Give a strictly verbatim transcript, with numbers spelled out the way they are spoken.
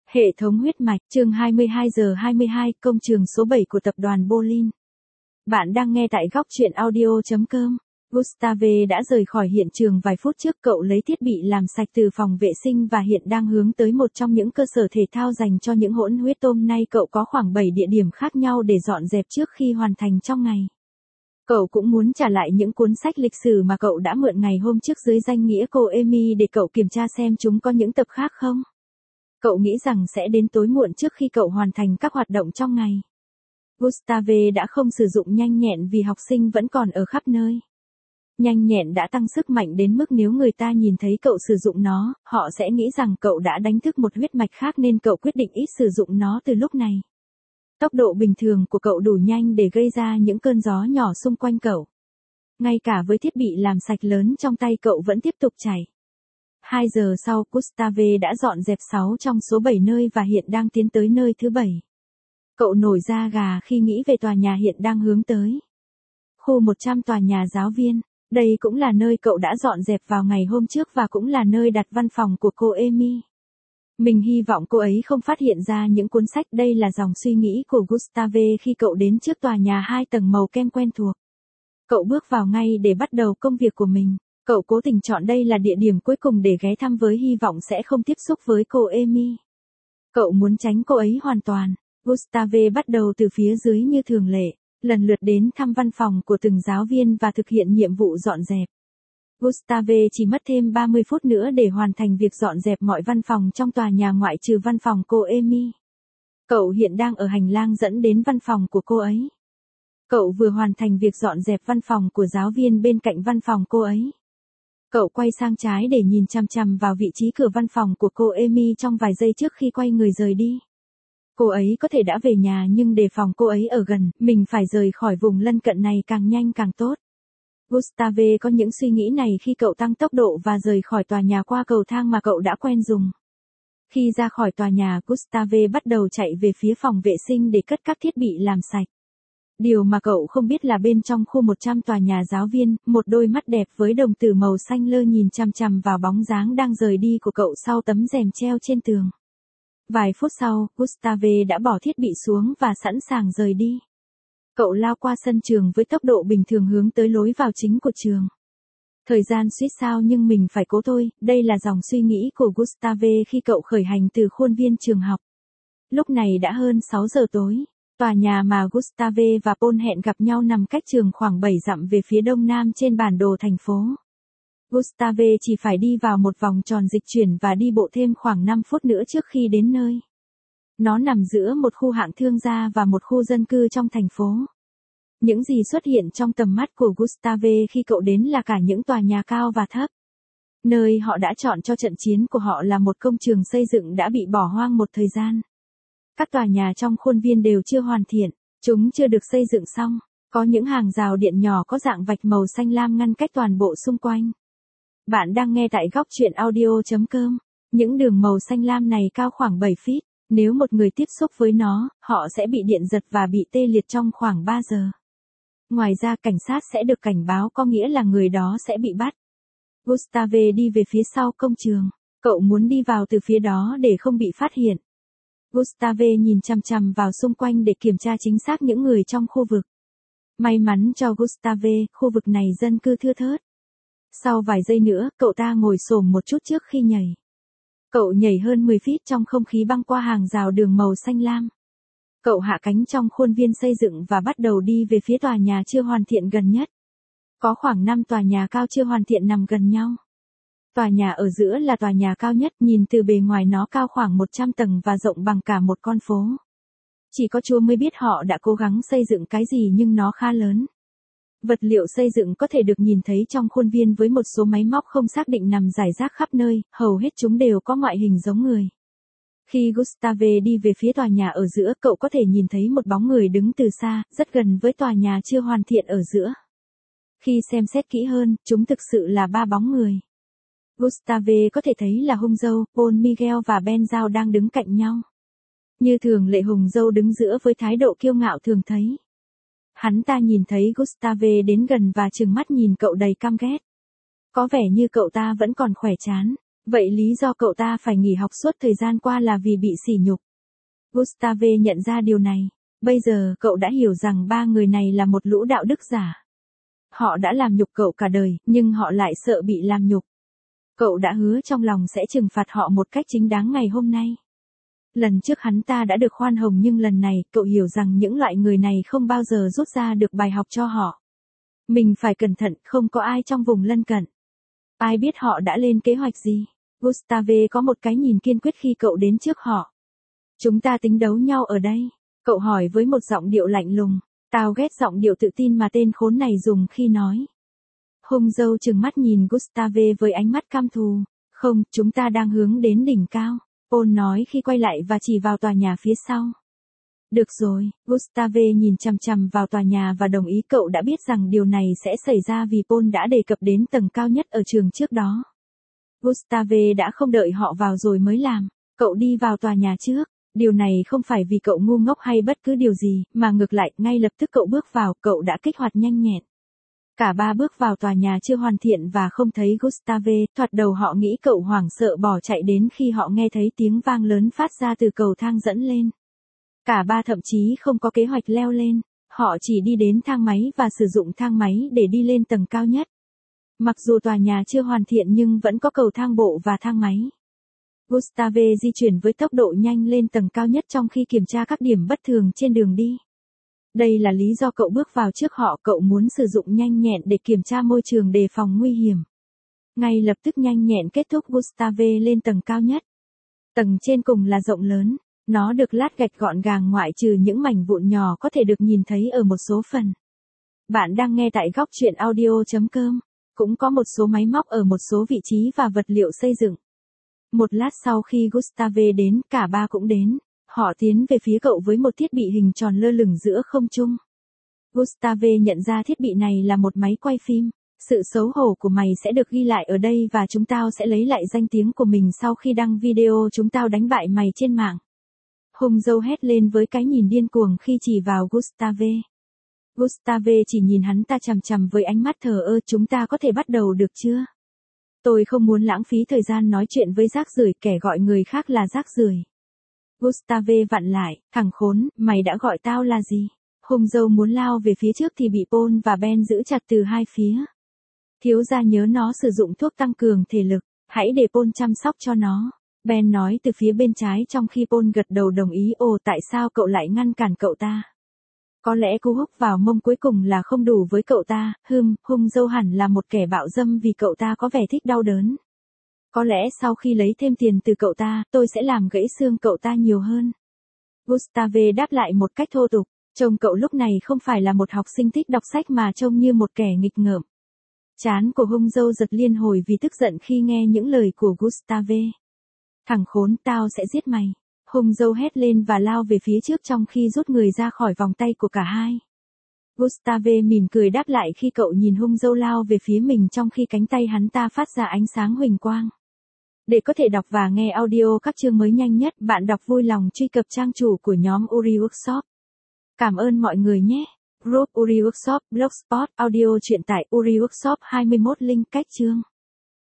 Hệ thống huyết mạch, chương hai mươi hai giờ hai mươi hai, công trường số bảy của tập đoàn Bolin. Bạn đang nghe tại góc truyện audio chấm com. Gustave đã rời khỏi hiện trường vài phút trước, cậu lấy thiết bị làm sạch từ phòng vệ sinh và hiện đang hướng tới một trong những cơ sở thể thao dành cho những hỗn huyết tôm. Nay cậu có khoảng bảy địa điểm khác nhau để dọn dẹp trước khi hoàn thành trong ngày. Cậu cũng muốn trả lại những cuốn sách lịch sử mà cậu đã mượn ngày hôm trước dưới danh nghĩa cô Amy để cậu kiểm tra xem chúng có những tập khác không. Cậu nghĩ rằng sẽ đến tối muộn trước khi cậu hoàn thành các hoạt động trong ngày. Gustave đã không sử dụng nhanh nhẹn vì học sinh vẫn còn ở khắp nơi. Nhanh nhẹn đã tăng sức mạnh đến mức nếu người ta nhìn thấy cậu sử dụng nó, họ sẽ nghĩ rằng cậu đã đánh thức một huyết mạch khác nên cậu quyết định ít sử dụng nó từ lúc này. Tốc độ bình thường của cậu đủ nhanh để gây ra những cơn gió nhỏ xung quanh cậu. Ngay cả với thiết bị làm sạch lớn trong tay cậu vẫn tiếp tục chảy. Hai giờ sau, Gustave đã dọn dẹp sáu trong số bảy nơi và hiện đang tiến tới nơi thứ bảy. Cậu nổi da gà khi nghĩ về tòa nhà hiện đang hướng tới. Khu một trăm tòa nhà giáo viên, đây cũng là nơi cậu đã dọn dẹp vào ngày hôm trước và cũng là nơi đặt văn phòng của cô Amy. Mình hy vọng cô ấy không phát hiện ra những cuốn sách. Đây là dòng suy nghĩ của Gustave khi cậu đến trước tòa nhà hai tầng màu kem quen thuộc. Cậu bước vào ngay để bắt đầu công việc của mình. Cậu cố tình chọn đây là địa điểm cuối cùng để ghé thăm với hy vọng sẽ không tiếp xúc với cô Amy. Cậu muốn tránh cô ấy hoàn toàn. Gustave bắt đầu từ phía dưới như thường lệ, lần lượt đến thăm văn phòng của từng giáo viên và thực hiện nhiệm vụ dọn dẹp. Gustave chỉ mất thêm ba mươi phút nữa để hoàn thành việc dọn dẹp mọi văn phòng trong tòa nhà ngoại trừ văn phòng cô Amy. Cậu hiện đang ở hành lang dẫn đến văn phòng của cô ấy. Cậu vừa hoàn thành việc dọn dẹp văn phòng của giáo viên bên cạnh văn phòng cô ấy. Cậu quay sang trái để nhìn chằm chằm vào vị trí cửa văn phòng của cô Amy trong vài giây trước khi quay người rời đi. Cô ấy có thể đã về nhà nhưng đề phòng cô ấy ở gần, mình phải rời khỏi vùng lân cận này càng nhanh càng tốt. Gustave có những suy nghĩ này khi cậu tăng tốc độ và rời khỏi tòa nhà qua cầu thang mà cậu đã quen dùng. Khi ra khỏi tòa nhà, Gustave bắt đầu chạy về phía phòng vệ sinh để cất các thiết bị làm sạch. Điều mà cậu không biết là bên trong khu một trăm tòa nhà giáo viên, một đôi mắt đẹp với đồng tử màu xanh lơ nhìn chằm chằm vào bóng dáng đang rời đi của cậu sau tấm rèm treo trên tường. Vài phút sau, Gustave đã bỏ thiết bị xuống và sẵn sàng rời đi. Cậu lao qua sân trường với tốc độ bình thường hướng tới lối vào chính của trường. Thời gian suýt sao nhưng mình phải cố thôi, đây là dòng suy nghĩ của Gustave khi cậu khởi hành từ khuôn viên trường học. Lúc này đã hơn sáu giờ tối. Tòa nhà mà Gustave và Paul hẹn gặp nhau nằm cách trường khoảng bảy dặm về phía đông nam trên bản đồ thành phố. Gustave chỉ phải đi vào một vòng tròn dịch chuyển và đi bộ thêm khoảng năm phút nữa trước khi đến nơi. Nó nằm giữa một khu hạng thương gia và một khu dân cư trong thành phố. Những gì xuất hiện trong tầm mắt của Gustave khi cậu đến là cả những tòa nhà cao và thấp. Nơi họ đã chọn cho trận chiến của họ là một công trường xây dựng đã bị bỏ hoang một thời gian. Các tòa nhà trong khuôn viên đều chưa hoàn thiện, chúng chưa được xây dựng xong, có những hàng rào điện nhỏ có dạng vạch màu xanh lam ngăn cách toàn bộ xung quanh. Bạn đang nghe tại góc truyện audio chấm com. Những đường màu xanh lam này cao khoảng bảy feet, nếu một người tiếp xúc với nó, họ sẽ bị điện giật và bị tê liệt trong khoảng ba giờ. Ngoài ra cảnh sát sẽ được cảnh báo, có nghĩa là người đó sẽ bị bắt. Gustave đi về phía sau công trường, cậu muốn đi vào từ phía đó để không bị phát hiện. Gustave nhìn chằm chằm vào xung quanh để kiểm tra chính xác những người trong khu vực. May mắn cho Gustave, khu vực này dân cư thưa thớt. Sau vài giây nữa, cậu ta ngồi xổm một chút trước khi nhảy. Cậu nhảy hơn mười feet trong không khí băng qua hàng rào đường màu xanh lam. Cậu hạ cánh trong khuôn viên xây dựng và bắt đầu đi về phía tòa nhà chưa hoàn thiện gần nhất. Có khoảng năm tòa nhà cao chưa hoàn thiện nằm gần nhau. Tòa nhà ở giữa là tòa nhà cao nhất, nhìn từ bề ngoài nó cao khoảng một trăm tầng và rộng bằng cả một con phố. Chỉ có Chúa mới biết họ đã cố gắng xây dựng cái gì nhưng nó khá lớn. Vật liệu xây dựng có thể được nhìn thấy trong khuôn viên với một số máy móc không xác định nằm rải rác khắp nơi, hầu hết chúng đều có ngoại hình giống người. Khi Gustave đi về phía tòa nhà ở giữa, cậu có thể nhìn thấy một bóng người đứng từ xa, rất gần với tòa nhà chưa hoàn thiện ở giữa. Khi xem xét kỹ hơn, chúng thực sự là ba bóng người. Gustave có thể thấy là hung dâu, Paul Miguel và Ben Zhao đang đứng cạnh nhau. Như thường lệ, hùng dâu đứng giữa với thái độ kiêu ngạo thường thấy. Hắn ta nhìn thấy Gustave đến gần và trừng mắt nhìn cậu đầy căm ghét. Có vẻ như cậu ta vẫn còn khỏe chán. Vậy lý do cậu ta phải nghỉ học suốt thời gian qua là vì bị sỉ nhục. Gustave nhận ra điều này. Bây giờ cậu đã hiểu rằng ba người này là một lũ đạo đức giả. Họ đã làm nhục cậu cả đời, nhưng họ lại sợ bị làm nhục. Cậu đã hứa trong lòng sẽ trừng phạt họ một cách chính đáng ngày hôm nay. Lần trước hắn ta đã được khoan hồng nhưng lần này cậu hiểu rằng những loại người này không bao giờ rút ra được bài học cho họ. Mình phải cẩn thận, không có ai trong vùng lân cận. Ai biết họ đã lên kế hoạch gì. Gustave có một cái nhìn kiên quyết khi cậu đến trước họ. Chúng ta tính đấu nhau ở đây. Cậu hỏi với một giọng điệu lạnh lùng. Tao ghét giọng điệu tự tin mà tên khốn này dùng khi nói. Hung dâu trừng mắt nhìn Gustave với ánh mắt căm thù. Không, chúng ta đang hướng đến đỉnh cao. Paul nói khi quay lại và chỉ vào tòa nhà phía sau. Được rồi, Gustave nhìn chằm chằm vào tòa nhà và đồng ý. Cậu đã biết rằng điều này sẽ xảy ra vì Paul đã đề cập đến tầng cao nhất ở trường trước đó. Gustave đã không đợi họ vào rồi mới làm. Cậu đi vào tòa nhà trước. Điều này không phải vì cậu ngu ngốc hay bất cứ điều gì, mà ngược lại, ngay lập tức cậu bước vào, cậu đã kích hoạt nhanh nhẹn. Cả ba bước vào tòa nhà chưa hoàn thiện và không thấy Gustave, thoạt đầu họ nghĩ cậu hoảng sợ bỏ chạy đến khi họ nghe thấy tiếng vang lớn phát ra từ cầu thang dẫn lên. Cả ba thậm chí không có kế hoạch leo lên, họ chỉ đi đến thang máy và sử dụng thang máy để đi lên tầng cao nhất. Mặc dù tòa nhà chưa hoàn thiện nhưng vẫn có cầu thang bộ và thang máy. Gustave di chuyển với tốc độ nhanh lên tầng cao nhất trong khi kiểm tra các điểm bất thường trên đường đi. Đây là lý do cậu bước vào trước họ, cậu muốn sử dụng nhanh nhẹn để kiểm tra môi trường đề phòng nguy hiểm. Ngay lập tức nhanh nhẹn kết thúc Gustave lên tầng cao nhất. Tầng trên cùng là rộng lớn, nó được lát gạch gọn gàng ngoại trừ những mảnh vụn nhỏ có thể được nhìn thấy ở một số phần. Bạn đang nghe tại góc truyện audio chấm com, cũng có một số máy móc ở một số vị trí và vật liệu xây dựng. Một lát sau khi Gustave đến, cả ba cũng đến. Họ tiến về phía cậu với một thiết bị hình tròn lơ lửng giữa không trung. Gustave nhận ra thiết bị này là một máy quay phim. Sự xấu hổ của mày sẽ được ghi lại ở đây và chúng tao sẽ lấy lại danh tiếng của mình sau khi đăng video chúng tao đánh bại mày trên mạng. Hung dâu hét lên với cái nhìn điên cuồng khi chỉ vào Gustave. Gustave chỉ nhìn hắn ta chằm chằm với ánh mắt thờ ơ. Chúng ta có thể bắt đầu được chưa? Tôi không muốn lãng phí thời gian nói chuyện với rác rưởi, kẻ gọi người khác là rác rưởi. Gustave vặn lại, thằng khốn, mày đã gọi tao là gì? Hung dâu muốn lao về phía trước thì bị Paul và Ben giữ chặt từ hai phía. Thiếu gia nhớ nó sử dụng thuốc tăng cường thể lực, hãy để Paul chăm sóc cho nó. Ben nói từ phía bên trái trong khi Paul gật đầu đồng ý. Ồ, tại sao cậu lại ngăn cản cậu ta? Có lẽ cú húc vào mông cuối cùng là không đủ với cậu ta. Hừm, hung dâu hẳn là một kẻ bạo dâm vì cậu ta có vẻ thích đau đớn. Có lẽ sau khi lấy thêm tiền từ cậu ta, tôi sẽ làm gãy xương cậu ta nhiều hơn. Gustave đáp lại một cách thô tục. Trông cậu lúc này không phải là một học sinh thích đọc sách mà trông như một kẻ nghịch ngợm. Trán của hung dâu giật liên hồi vì tức giận khi nghe những lời của Gustave. Thằng khốn, tao sẽ giết mày. Hung dâu hét lên và lao về phía trước trong khi rút người ra khỏi vòng tay của cả hai. Gustave mỉm cười đáp lại khi cậu nhìn hung dâu lao về phía mình trong khi cánh tay hắn ta phát ra ánh sáng huỳnh quang. Để có thể đọc và nghe audio các chương mới nhanh nhất, bạn đọc vui lòng truy cập trang chủ của nhóm Uri Workshop. Cảm ơn mọi người nhé. Group Uri Workshop, Blogspot, audio truyện tại Uri Workshop hai mươi mốt link cách chương.